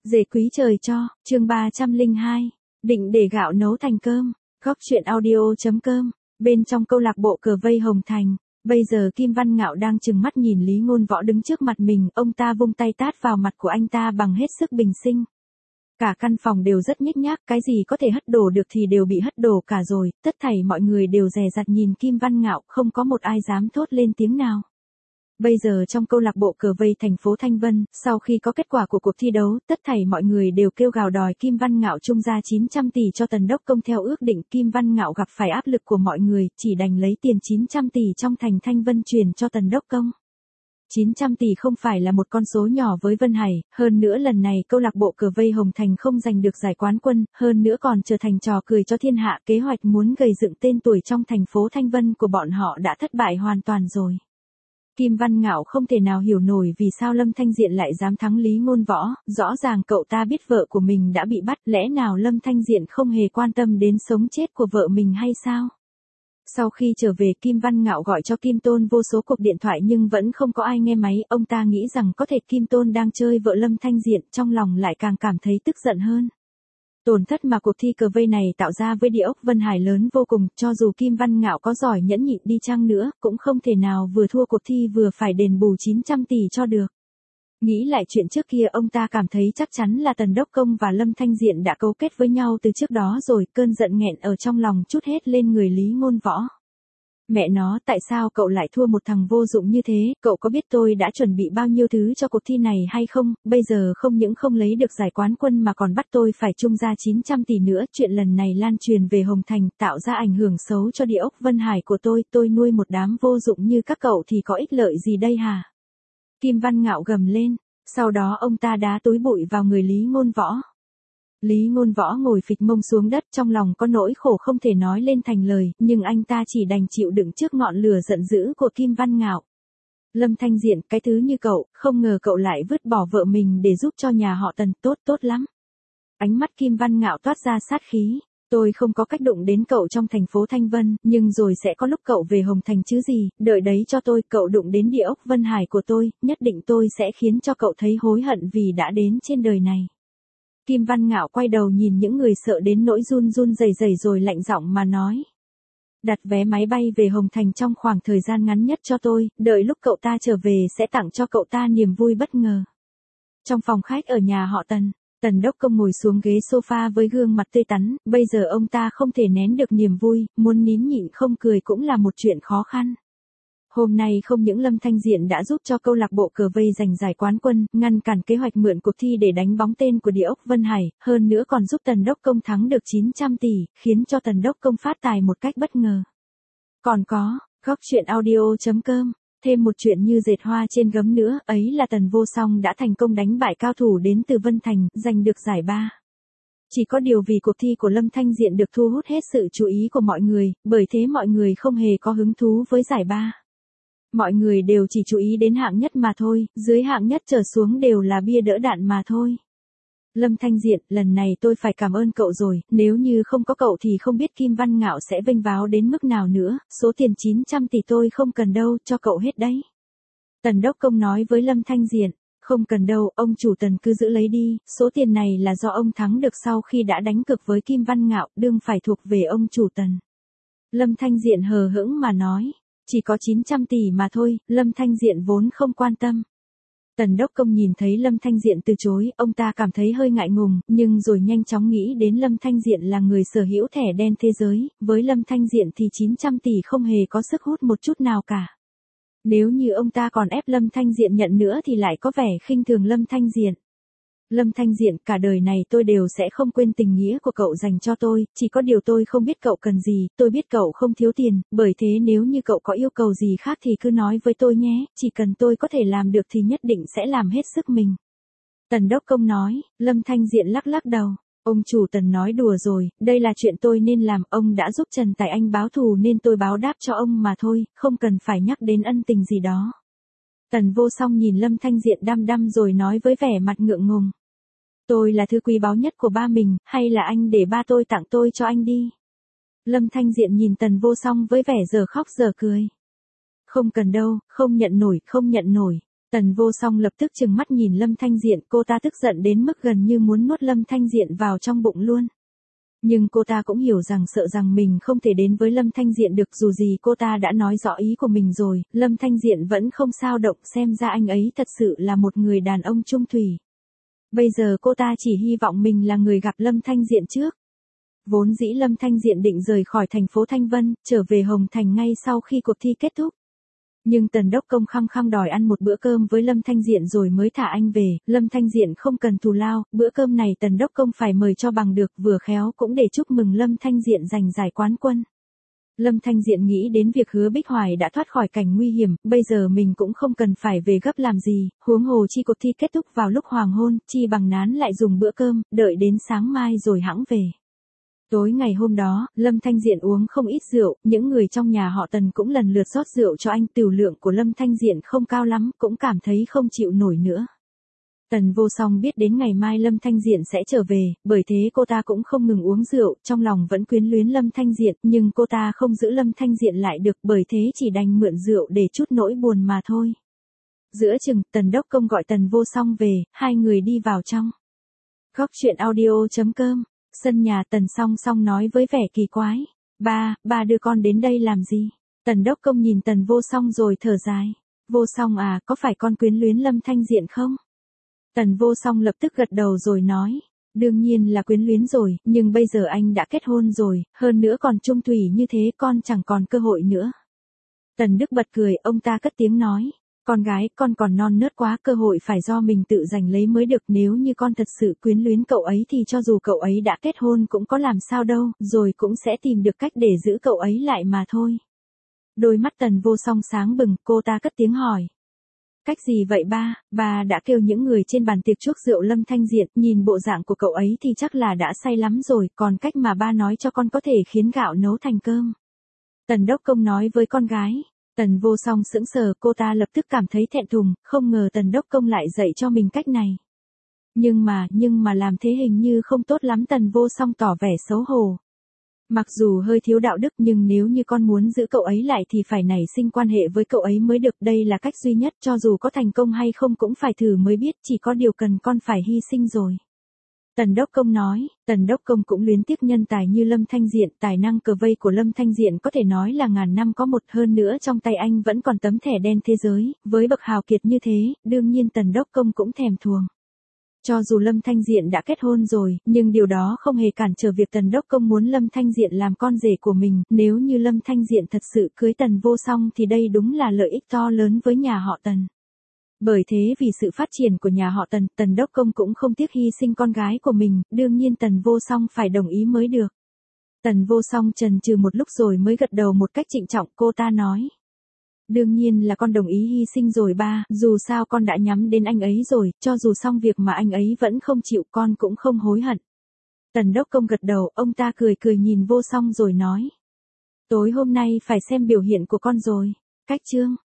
Dề quý trời cho, chương 302, định để gạo nấu thành cơm, góc chuyện audio.com, bên trong câu lạc bộ cờ vây Hồng Thành, bây giờ Kim Văn Ngạo đang trừng mắt nhìn Lý Ngôn Võ đứng trước mặt mình, ông ta vung tay tát vào mặt của anh ta bằng hết sức bình sinh. Cả căn phòng đều rất nhếch nhác, cái gì có thể hất đổ được thì đều bị hất đổ cả rồi, tất thảy mọi người đều dè dặt nhìn Kim Văn Ngạo, không có một ai dám thốt lên tiếng nào. Bây giờ trong câu lạc bộ cờ vây thành phố Thanh Vân, sau khi có kết quả của cuộc thi đấu, tất thảy mọi người đều kêu gào đòi Kim Văn Ngạo trung ra 900 tỷ cho Tần Đốc Công theo ước định. Kim Văn Ngạo gặp phải áp lực của mọi người, chỉ đành lấy tiền 900 tỷ trong thành Thanh Vân truyền cho Tần Đốc Công. 900 tỷ không phải là một con số nhỏ với Vân Hải, hơn nữa lần này câu lạc bộ cờ vây Hồng Thành không giành được giải quán quân, hơn nữa còn trở thành trò cười cho thiên hạ. Kế hoạch muốn gầy dựng tên tuổi trong thành phố Thanh Vân của bọn họ đã thất bại hoàn toàn rồi. Kim Văn Ngạo không thể nào hiểu nổi vì sao Lâm Thanh Diện lại dám thắng Lý Ngôn Võ, rõ ràng cậu ta biết vợ của mình đã bị bắt, lẽ nào Lâm Thanh Diện không hề quan tâm đến sống chết của vợ mình hay sao? Sau khi trở về, Kim Văn Ngạo gọi cho Kim Tôn vô số cuộc điện thoại nhưng vẫn không có ai nghe máy, ông ta nghĩ rằng có thể Kim Tôn đang chơi vợ Lâm Thanh Diện, trong lòng lại càng cảm thấy tức giận hơn. Tổn thất mà cuộc thi cờ vây này tạo ra với địa ốc Vân Hải lớn vô cùng, cho dù Kim Văn Ngạo có giỏi nhẫn nhịn đi chăng nữa, cũng không thể nào vừa thua cuộc thi vừa phải đền bù 900 tỷ cho được. Nghĩ lại chuyện trước kia, ông ta cảm thấy chắc chắn là Tần Đốc Công và Lâm Thanh Diện đã cấu kết với nhau từ trước đó rồi, cơn giận nghẹn ở trong lòng trút hết lên người Lý Ngôn Võ. Mẹ nó, tại sao cậu lại thua một thằng vô dụng như thế, cậu có biết tôi đã chuẩn bị bao nhiêu thứ cho cuộc thi này hay không, bây giờ không những không lấy được giải quán quân mà còn bắt tôi phải trung ra 900 tỷ nữa, chuyện lần này lan truyền về Hồng Thành, tạo ra ảnh hưởng xấu cho địa ốc Vân Hải của tôi nuôi một đám vô dụng như các cậu thì có ích lợi gì đây hả? Kim Văn Ngạo gầm lên, sau đó ông ta đá túi bụi vào người Lý Ngôn Võ. Lý Ngôn Võ ngồi phịch mông xuống đất, trong lòng có nỗi khổ không thể nói lên thành lời, nhưng anh ta chỉ đành chịu đựng trước ngọn lửa giận dữ của Kim Văn Ngạo. Lâm Thanh Diện, cái thứ như cậu, không ngờ cậu lại vứt bỏ vợ mình để giúp cho nhà họ Tần, tốt lắm. Ánh mắt Kim Văn Ngạo toát ra sát khí. Tôi không có cách đụng đến cậu trong thành phố Thanh Vân, nhưng rồi sẽ có lúc cậu về Hồng Thành chứ gì, đợi đấy cho tôi, cậu đụng đến địa ốc Vân Hải của tôi, nhất định tôi sẽ khiến cho cậu thấy hối hận vì đã đến trên đời này. Kim Văn Ngạo quay đầu nhìn những người sợ đến nỗi run run rẩy rẩy rồi lạnh giọng mà nói. Đặt vé máy bay về Hồng Thành trong khoảng thời gian ngắn nhất cho tôi, đợi lúc cậu ta trở về sẽ tặng cho cậu ta niềm vui bất ngờ. Trong phòng khách ở nhà họ Tần, Tần Đốc Công ngồi xuống ghế sofa với gương mặt tươi tắn, bây giờ ông ta không thể nén được niềm vui, muốn nín nhịn không cười cũng là một chuyện khó khăn. Hôm nay không những Lâm Thanh Diện đã giúp cho câu lạc bộ cờ vây giành giải quán quân, ngăn cản kế hoạch mượn cuộc thi để đánh bóng tên của địa ốc Vân Hải, hơn nữa còn giúp Tần Đốc Công thắng được 900 tỷ, khiến cho Tần Đốc Công phát tài một cách bất ngờ. Còn có, góc chuyện audio.com, thêm một chuyện như dệt hoa trên gấm nữa, ấy là Tần Vô Song đã thành công đánh bại cao thủ đến từ Vân Thành, giành được giải ba. Chỉ có điều vì cuộc thi của Lâm Thanh Diện được thu hút hết sự chú ý của mọi người, bởi thế mọi người không hề có hứng thú với giải ba. Mọi người đều chỉ chú ý đến hạng nhất mà thôi, dưới hạng nhất trở xuống đều là bia đỡ đạn mà thôi. Lâm Thanh Diện, lần này tôi phải cảm ơn cậu rồi, nếu như không có cậu thì không biết Kim Văn Ngạo sẽ vênh váo đến mức nào nữa, số tiền 900 tỷ tôi không cần đâu, cho cậu hết đấy. Tần Đốc Công nói với Lâm Thanh Diện, không cần đâu, ông chủ Tần cứ giữ lấy đi, số tiền này là do ông thắng được sau khi đã đánh cược với Kim Văn Ngạo, đương phải thuộc về ông chủ Tần. Lâm Thanh Diện hờ hững mà nói. Chỉ có 900 tỷ mà thôi, Lâm Thanh Diện vốn không quan tâm. Tần Đốc Công nhìn thấy Lâm Thanh Diện từ chối, ông ta cảm thấy hơi ngại ngùng, nhưng rồi nhanh chóng nghĩ đến Lâm Thanh Diện là người sở hữu thẻ đen thế giới, với Lâm Thanh Diện thì 900 tỷ không hề có sức hút một chút nào cả. Nếu như ông ta còn ép Lâm Thanh Diện nhận nữa thì lại có vẻ khinh thường Lâm Thanh Diện. Lâm Thanh Diện, cả đời này tôi đều sẽ không quên tình nghĩa của cậu dành cho tôi, chỉ có điều tôi không biết cậu cần gì, tôi biết cậu không thiếu tiền, bởi thế nếu như cậu có yêu cầu gì khác thì cứ nói với tôi nhé, chỉ cần tôi có thể làm được thì nhất định sẽ làm hết sức mình. Tần Đốc Công nói, Lâm Thanh Diện lắc lắc đầu, ông chủ Tần nói đùa rồi, đây là chuyện tôi nên làm, ông đã giúp Trần Tài Anh báo thù nên tôi báo đáp cho ông mà thôi, không cần phải nhắc đến ân tình gì đó. Tần Vô Song nhìn Lâm Thanh Diện đăm đăm rồi nói với vẻ mặt ngượng ngùng. Tôi là thứ quý báu nhất của ba mình, hay là anh để ba tôi tặng tôi cho anh đi? Lâm Thanh Diện nhìn Tần Vô Song với vẻ giờ khóc giờ cười. Không cần đâu, không nhận nổi. Tần Vô Song lập tức trừng mắt nhìn Lâm Thanh Diện, cô ta tức giận đến mức gần như muốn nuốt Lâm Thanh Diện vào trong bụng luôn. Nhưng cô ta cũng hiểu rằng sợ rằng mình không thể đến với Lâm Thanh Diện được, dù gì cô ta đã nói rõ ý của mình rồi, Lâm Thanh Diện vẫn không sao động, xem ra anh ấy thật sự là một người đàn ông trung thủy. Bây giờ cô ta chỉ hy vọng mình là người gặp Lâm Thanh Diện trước. Vốn dĩ Lâm Thanh Diện định rời khỏi thành phố Thanh Vân, trở về Hồng Thành ngay sau khi cuộc thi kết thúc. Nhưng Tần Đốc Công khăng khăng đòi ăn một bữa cơm với Lâm Thanh Diện rồi mới thả anh về, Lâm Thanh Diện không cần thù lao, bữa cơm này Tần Đốc Công phải mời cho bằng được, vừa khéo cũng để chúc mừng Lâm Thanh Diện giành giải quán quân. Lâm Thanh Diện nghĩ đến việc Hứa Bích Hoài đã thoát khỏi cảnh nguy hiểm, bây giờ mình cũng không cần phải về gấp làm gì, huống hồ chi cuộc thi kết thúc vào lúc hoàng hôn, chi bằng nán lại dùng bữa cơm, đợi đến sáng mai rồi hẵng về. Tối ngày hôm đó, Lâm Thanh Diện uống không ít rượu, những người trong nhà họ Tần cũng lần lượt rót rượu cho anh, tửu lượng của Lâm Thanh Diện không cao lắm, cũng cảm thấy không chịu nổi nữa. Tần Vô Song biết đến ngày mai Lâm Thanh Diện sẽ trở về, bởi thế cô ta cũng không ngừng uống rượu, trong lòng vẫn quyến luyến Lâm Thanh Diện, nhưng cô ta không giữ Lâm Thanh Diện lại được, bởi thế chỉ đành mượn rượu để chút nỗi buồn mà thôi. Giữa chừng, Tần Đốc Công gọi Tần Vô Song về, hai người đi vào trong. Góc truyện audio.com. Sân nhà Tần Song Song nói với vẻ kỳ quái. Ba đưa con đến đây làm gì? Tần Đốc Công nhìn Tần Vô Song rồi thở dài. Vô Song à, có phải con quyến luyến Lâm Thanh Diện không? Tần Vô Song lập tức gật đầu rồi nói. Đương nhiên là quyến luyến rồi, nhưng bây giờ anh đã kết hôn rồi, hơn nữa còn trung thủy như thế, con chẳng còn cơ hội nữa. Tần Đức bật cười, ông ta cất tiếng nói. Con gái, con còn non nớt quá, cơ hội phải do mình tự giành lấy mới được, nếu như con thật sự quyến luyến cậu ấy thì cho dù cậu ấy đã kết hôn cũng có làm sao đâu, rồi cũng sẽ tìm được cách để giữ cậu ấy lại mà thôi. Đôi mắt Tần Vô Song sáng bừng, cô ta cất tiếng hỏi. Cách gì vậy ba đã kêu những người trên bàn tiệc chuốc rượu Lâm Thanh Diện, nhìn bộ dạng của cậu ấy thì chắc là đã say lắm rồi, còn cách mà ba nói cho con có thể khiến gạo nấu thành cơm. Tần Đốc Công nói với con gái. Tần Vô Song sững sờ, cô ta lập tức cảm thấy thẹn thùng, không ngờ Tần Đốc Công lại dạy cho mình cách này. Nhưng mà làm thế hình như không tốt lắm, Tần Vô Song tỏ vẻ xấu hổ. Mặc dù hơi thiếu đạo đức nhưng nếu như con muốn giữ cậu ấy lại thì phải nảy sinh quan hệ với cậu ấy mới được, đây là cách duy nhất, cho dù có thành công hay không cũng phải thử mới biết, chỉ có điều cần con phải hy sinh rồi. Tần Đốc Công nói, Tần Đốc Công cũng luyến tiếc nhân tài như Lâm Thanh Diện, tài năng cờ vây của Lâm Thanh Diện có thể nói là ngàn năm có một, hơn nữa trong tay anh vẫn còn tấm thẻ đen thế giới, với bậc hào kiệt như thế, đương nhiên Tần Đốc Công cũng thèm thuồng. Cho dù Lâm Thanh Diện đã kết hôn rồi, nhưng điều đó không hề cản trở việc Tần Đốc Công muốn Lâm Thanh Diện làm con rể của mình, nếu như Lâm Thanh Diện thật sự cưới Tần Vô Song thì đây đúng là lợi ích to lớn với nhà họ Tần. Bởi thế vì sự phát triển của nhà họ Tần, Tần Đốc Công cũng không tiếc hy sinh con gái của mình, đương nhiên Tần Vô Song phải đồng ý mới được. Tần Vô Song chần chừ một lúc rồi mới gật đầu một cách trịnh trọng, cô ta nói. Đương nhiên là con đồng ý hy sinh rồi ba, dù sao con đã nhắm đến anh ấy rồi, cho dù xong việc mà anh ấy vẫn không chịu, con cũng không hối hận. Tần Đốc Công gật đầu, ông ta cười nhìn Vô Song rồi nói. Tối hôm nay phải xem biểu hiện của con rồi. Cách chương.